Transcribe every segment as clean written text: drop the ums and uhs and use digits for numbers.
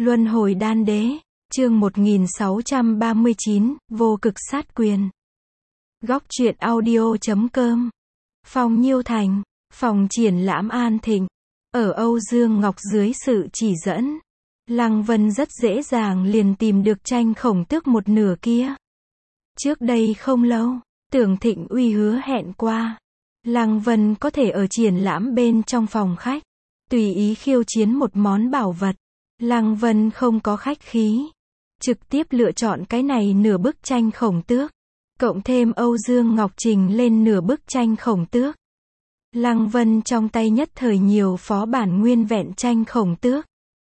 Luân hồi đan đế, chương 1639, vô cực sát quyền. Góc truyện audio.com. Phong Nhiêu Thành, phòng triển lãm An Thịnh, ở Âu Dương Ngọc dưới sự chỉ dẫn, Lăng Vân rất dễ dàng liền tìm được tranh khổng tước một nửa kia. Trước đây không lâu, Tưởng Thịnh Uy hứa hẹn qua, Lăng Vân có thể ở triển lãm bên trong phòng khách, tùy ý khiêu chiến một món bảo vật. Lăng Vân không có khách khí, trực tiếp lựa chọn cái này nửa bức tranh khổng tước, cộng thêm Âu Dương Ngọc trình lên nửa bức tranh khổng tước. Lăng Vân trong tay nhất thời nhiều phó bản nguyên vẹn tranh khổng tước.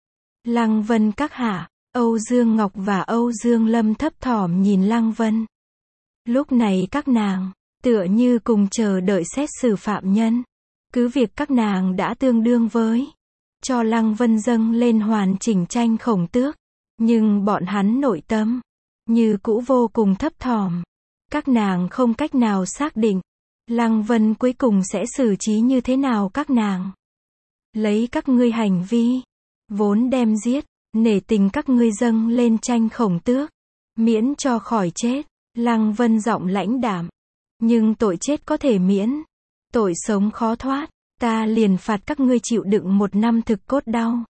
Lăng Vân các hạ, Âu Dương Ngọc và Âu Dương Lâm thấp thỏm nhìn Lăng Vân. Lúc này các nàng, tựa như cùng chờ đợi xét xử phạm nhân. Cứ việc các nàng đã tương đương với cho Lăng Vân dâng lên hoàn chỉnh tranh khổng tước, nhưng bọn hắn nội tâm như cũ vô cùng thấp thỏm. Các nàng không cách nào xác định Lăng Vân cuối cùng sẽ xử trí như thế nào các nàng. Lấy các ngươi hành vi vốn đem giết, nể tình các ngươi dâng lên tranh khổng tước, miễn cho khỏi chết. Lăng Vân giọng lãnh đạm, nhưng tội chết có thể miễn, tội sống khó thoát. Ta liền phạt các ngươi chịu đựng 1 năm thực cốt đau.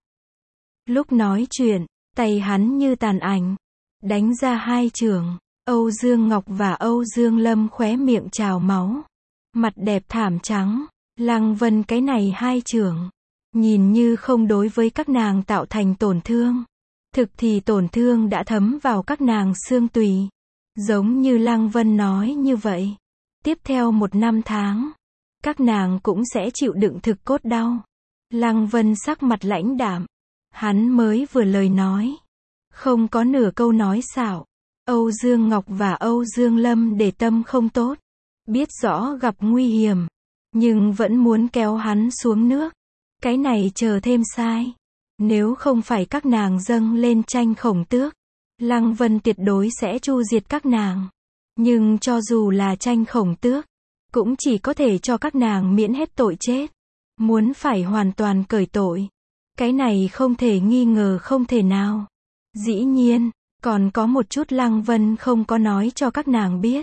Lúc nói chuyện, tay hắn như tàn ảnh, đánh ra 2 chưởng. Âu Dương Ngọc và Âu Dương Lâm khóe miệng trào máu, mặt đẹp thảm trắng. Lăng Vân cái này 2 chưởng, nhìn như không đối với các nàng tạo thành tổn thương, thực thì tổn thương đã thấm vào các nàng xương tủy. Giống như Lăng Vân nói như vậy, tiếp theo 1 năm tháng, các nàng cũng sẽ chịu đựng thực cốt đau. Lăng Vân sắc mặt lãnh đạm, hắn mới vừa lời nói, không có nửa câu nói xạo. Âu Dương Ngọc và Âu Dương Lâm để tâm không tốt, biết rõ gặp nguy hiểm, nhưng vẫn muốn kéo hắn xuống nước. Cái này chờ thêm sai. Nếu không phải các nàng dâng lên tranh khổng tước, Lăng Vân tuyệt đối sẽ tru diệt các nàng. Nhưng cho dù là tranh khổng tước, cũng chỉ có thể cho các nàng miễn hết tội chết. Muốn phải hoàn toàn cởi tội, cái này không thể nghi ngờ không thể nào. Dĩ nhiên, còn có một chút Lăng Vân không có nói cho các nàng biết.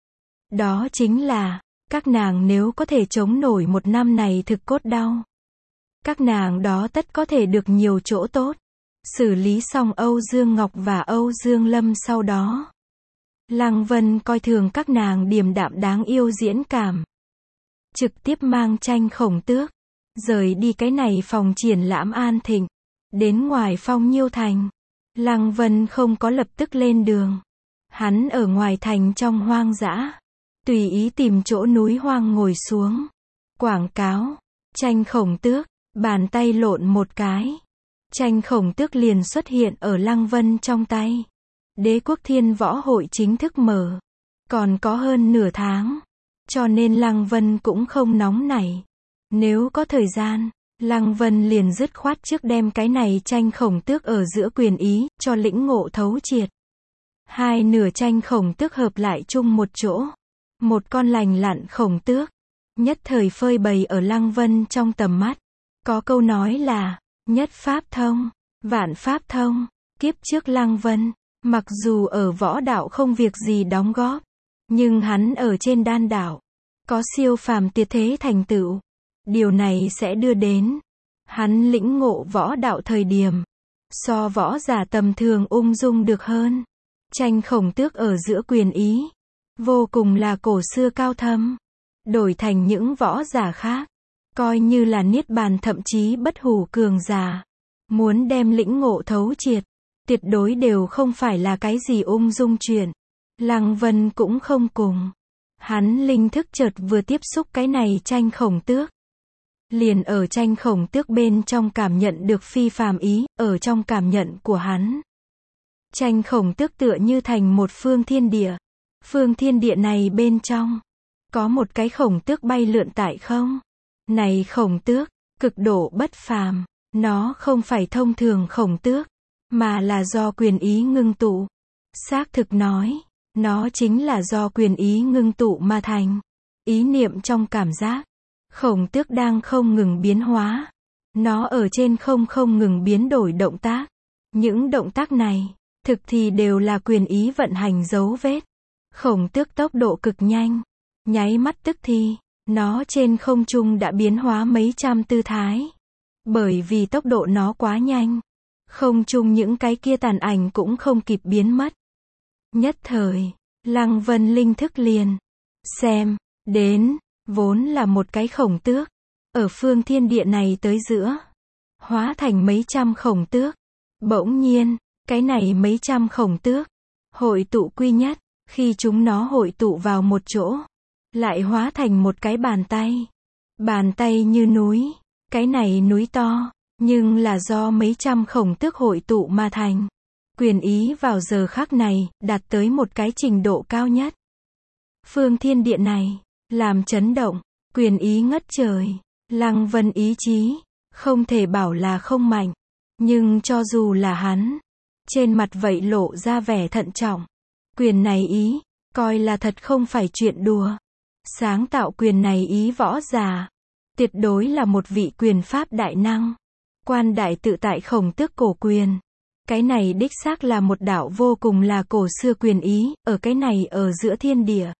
Đó chính là, các nàng nếu có thể chống nổi 1 năm này thực cốt đau, các nàng đó tất có thể được nhiều chỗ tốt. Xử lý xong Âu Dương Ngọc và Âu Dương Lâm sau đó, Lăng Vân coi thường các nàng điềm đạm đáng yêu diễn cảm, trực tiếp mang tranh khổng tước, rời đi cái này phòng triển lãm An Thịnh, đến ngoài Phong Nhiêu Thành. Lăng Vân không có lập tức lên đường. Hắn ở ngoài thành trong hoang dã, tùy ý tìm chỗ núi hoang ngồi xuống. Quảng cáo, tranh khổng tước, bàn tay lộn một cái. Tranh khổng tước liền xuất hiện ở Lăng Vân trong tay. Đế quốc Thiên Võ Hội chính thức mở, còn có hơn nửa tháng, cho nên Lăng Vân cũng không nóng nảy. Nếu có thời gian, Lăng Vân liền dứt khoát trước đem cái này tranh khổng tước ở giữa quyền ý, cho lĩnh ngộ thấu triệt. 2 nửa tranh khổng tước hợp lại chung một chỗ. Một con lành lặn khổng tước, nhất thời phơi bày ở Lăng Vân trong tầm mắt. Có câu nói là, nhất pháp thông, vạn pháp thông. Kiếp trước Lăng Vân, mặc dù ở võ đạo không việc gì đóng góp, nhưng hắn ở trên đan đạo, có siêu phàm tuyệt thế thành tựu. Điều này sẽ đưa đến hắn lĩnh ngộ võ đạo thời điểm so võ giả tầm thường ung dung được hơn. Tranh khổng tước ở giữa quyền ý vô cùng là cổ xưa cao thâm, đổi thành những võ giả khác, coi như là niết bàn thậm chí bất hủ cường giả, muốn đem lĩnh ngộ thấu triệt, tuyệt đối đều không phải là cái gì ung dung chuyện. Lăng Vân cũng không cùng. Hắn linh thức chợt vừa tiếp xúc cái này tranh khổng tước, liền ở tranh khổng tước bên trong cảm nhận được phi phàm ý. Ở trong cảm nhận của hắn, tranh khổng tước tựa như thành một phương thiên địa. Phương thiên địa này bên trong có một cái khổng tước bay lượn tại không. Này khổng tước cực độ bất phàm, nó không phải thông thường khổng tước, mà là do quyền ý ngưng tụ. Xác thực nói, nó chính là do quyền ý ngưng tụ mà thành. Ý niệm trong cảm giác, khổng tước đang không ngừng biến hóa. Nó ở trên không ngừng biến đổi động tác. Những động tác này, thực thì đều là quyền ý vận hành dấu vết. Khổng tước tốc độ cực nhanh. Nháy mắt tức thì, nó trên không trung đã biến hóa mấy trăm tư thái. Bởi vì tốc độ nó quá nhanh. Không trung những cái kia tàn ảnh cũng không kịp biến mất. Nhất thời, Lăng Vân linh thức liền. Xem, đến, vốn là một cái khổng tước. Ở phương thiên địa này tới giữa. Hóa thành mấy trăm khổng tước. Bỗng nhiên, cái này mấy trăm khổng tước. Hội tụ quy nhất, khi chúng nó hội tụ vào một chỗ. Lại hóa thành một cái bàn tay. Bàn tay như núi. Cái này núi to, nhưng là do mấy trăm khổng tước hội tụ mà thành. Quyền ý vào giờ khắc này, đạt tới một cái trình độ cao nhất. Phương thiên địa này, làm chấn động, quyền ý ngất trời. Lăng Vân ý chí, không thể bảo là không mạnh. Nhưng cho dù là hắn, trên mặt vậy lộ ra vẻ thận trọng. Quyền này ý, coi là thật không phải chuyện đùa. Sáng tạo quyền này ý võ giả, tuyệt đối là một vị quyền pháp đại năng. Quan đại tự tại khổng tước cổ quyền. Cái này đích xác là một đạo vô cùng là cổ xưa quyền ý, ở cái này ở giữa thiên địa.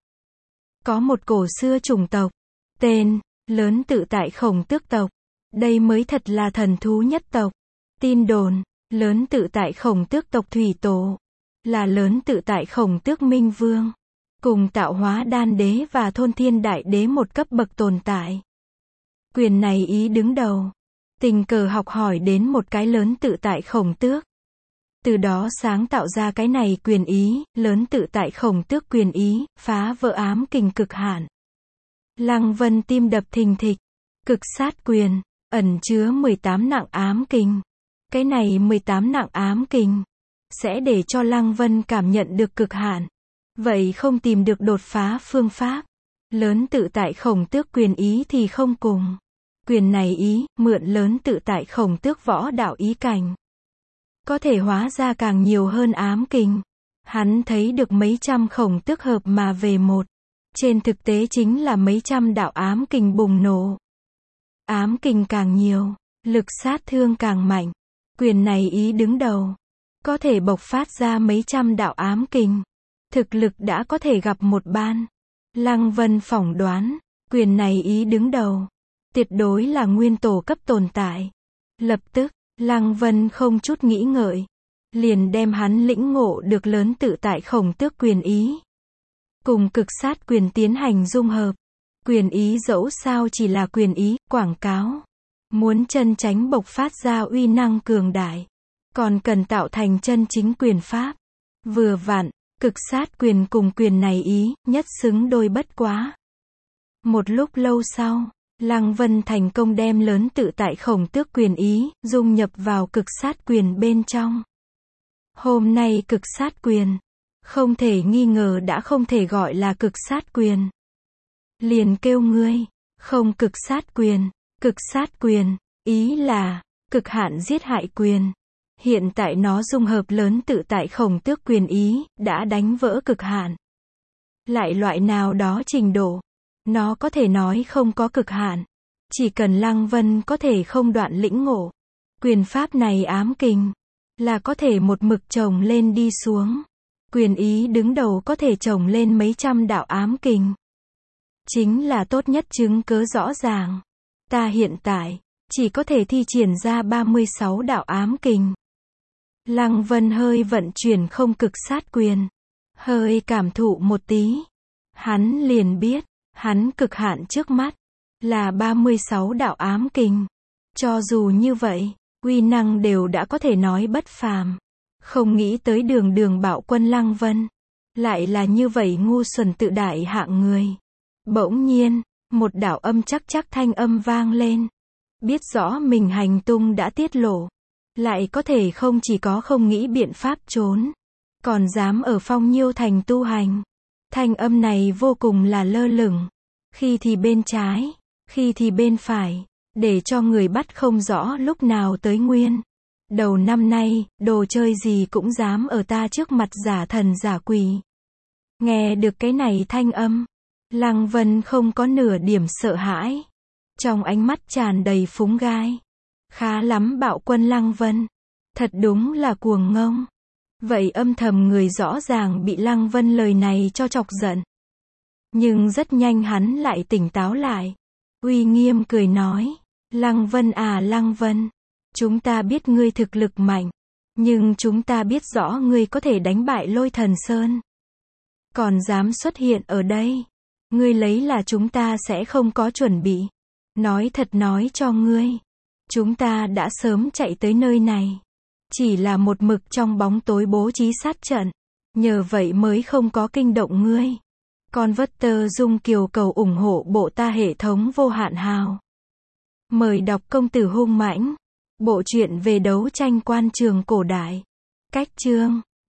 Có một cổ xưa chủng tộc, tên, lớn tự tại khổng tước tộc. Đây mới thật là thần thú nhất tộc. Tin đồn, lớn tự tại khổng tước tộc thủy tổ, là lớn tự tại khổng tước minh vương. Cùng tạo hóa đan đế và thôn thiên đại đế một cấp bậc tồn tại. Quyền này ý đứng đầu. Tình cờ học hỏi đến một cái lớn tự tại khổng tước. Từ đó sáng tạo ra cái này quyền ý, lớn tự tại khổng tước quyền ý, phá vỡ ám kình cực hạn. Lăng Vân tim đập thình thịch. Cực sát quyền, ẩn chứa 18 nặng ám kình. Cái này 18 nặng ám kình, sẽ để cho Lăng Vân cảm nhận được cực hạn. Vậy không tìm được đột phá phương pháp. Lớn tự tại khổng tước quyền ý thì không cùng. Quyền này ý, mượn lớn tự tại khổng tước võ đạo ý cảnh. Có thể hóa ra càng nhiều hơn ám kình. Hắn thấy được mấy trăm khổng tước hợp mà về một. Trên thực tế chính là mấy trăm đạo ám kình bùng nổ. Ám kình càng nhiều, lực sát thương càng mạnh. Quyền này ý đứng đầu. Có thể bộc phát ra mấy trăm đạo ám kình. Thực lực đã có thể gặp một ban. Lăng Vân phỏng đoán, quyền này ý đứng đầu. Tuyệt đối là nguyên tổ cấp tồn tại. Lập tức, Lăng Vân không chút nghĩ ngợi. Liền đem hắn lĩnh ngộ được lớn tự tại khổng tước quyền ý. Cùng cực sát quyền tiến hành dung hợp. Quyền ý dẫu sao chỉ là quyền ý, quảng cáo. Muốn chân chánh bộc phát ra uy năng cường đại. Còn cần tạo thành chân chính quyền pháp. Vừa vặn, cực sát quyền cùng quyền này ý, nhất xứng đôi bất quá. Một lúc lâu sau, Lăng Vân thành công đem lớn tự tại khổng tước quyền ý, dung nhập vào cực sát quyền bên trong. Hôm nay cực sát quyền, không thể nghi ngờ đã không thể gọi là cực sát quyền. Liền kêu ngươi, không cực sát quyền, ý là, cực hạn giết hại quyền. Hiện tại nó dung hợp lớn tự tại khổng tước quyền ý, đã đánh vỡ cực hạn. Lại loại nào đó trình độ, nó có thể nói không có cực hạn. Chỉ cần Lăng Vân có thể không đoạn lĩnh ngộ. Quyền pháp này ám kình, là có thể một mực chồng lên đi xuống. Quyền ý đứng đầu có thể chồng lên mấy trăm đạo ám kình. Chính là tốt nhất chứng cớ rõ ràng. Ta hiện tại, chỉ có thể thi triển ra 36 đạo ám kình. Lăng Vân hơi vận chuyển không cực sát quyền. Hơi cảm thụ một tí. Hắn liền biết, hắn cực hạn trước mắt, là 36 đạo ám kình. Cho dù như vậy, uy năng đều đã có thể nói bất phàm. Không nghĩ tới đường bạo quân Lăng Vân. Lại là như vậy ngu xuẩn tự đại hạng người. Bỗng nhiên, một đạo âm chắc chắc thanh âm vang lên. Biết rõ mình hành tung đã tiết lộ. Lại có thể không chỉ có không nghĩ biện pháp trốn. Còn dám ở Phong Nhiêu Thành tu hành. Thanh âm này vô cùng là lơ lửng. Khi thì bên trái, khi thì bên phải. Để cho người bắt không rõ lúc nào tới nguyên. Đầu năm nay, đồ chơi gì cũng dám ở ta trước mặt giả thần giả quỷ. Nghe được cái này thanh âm, Lăng Vân không có nửa điểm sợ hãi. Trong ánh mắt tràn đầy phúng gai. Khá lắm bạo quân Lăng Vân. Thật đúng là cuồng ngông. Vậy âm thầm người rõ ràng bị Lăng Vân lời này cho chọc giận. Nhưng rất nhanh hắn lại tỉnh táo lại. Uy nghiêm cười nói. Lăng Vân à Lăng Vân. Chúng ta biết ngươi thực lực mạnh. Nhưng chúng ta biết rõ ngươi có thể đánh bại Lôi Thần Sơn. Còn dám xuất hiện ở đây. Ngươi lấy là chúng ta sẽ không có chuẩn bị. Nói thật nói cho ngươi. Chúng ta đã sớm chạy tới nơi này. Chỉ là một mực trong bóng tối bố trí sát trận. Nhờ vậy mới không có kinh động ngươi. Converter Dung Kiều cầu ủng hộ bộ ta hệ thống vô hạn hào. Mời đọc Công tử hung mãnh. Bộ truyện về đấu tranh quan trường cổ đại. Cách chương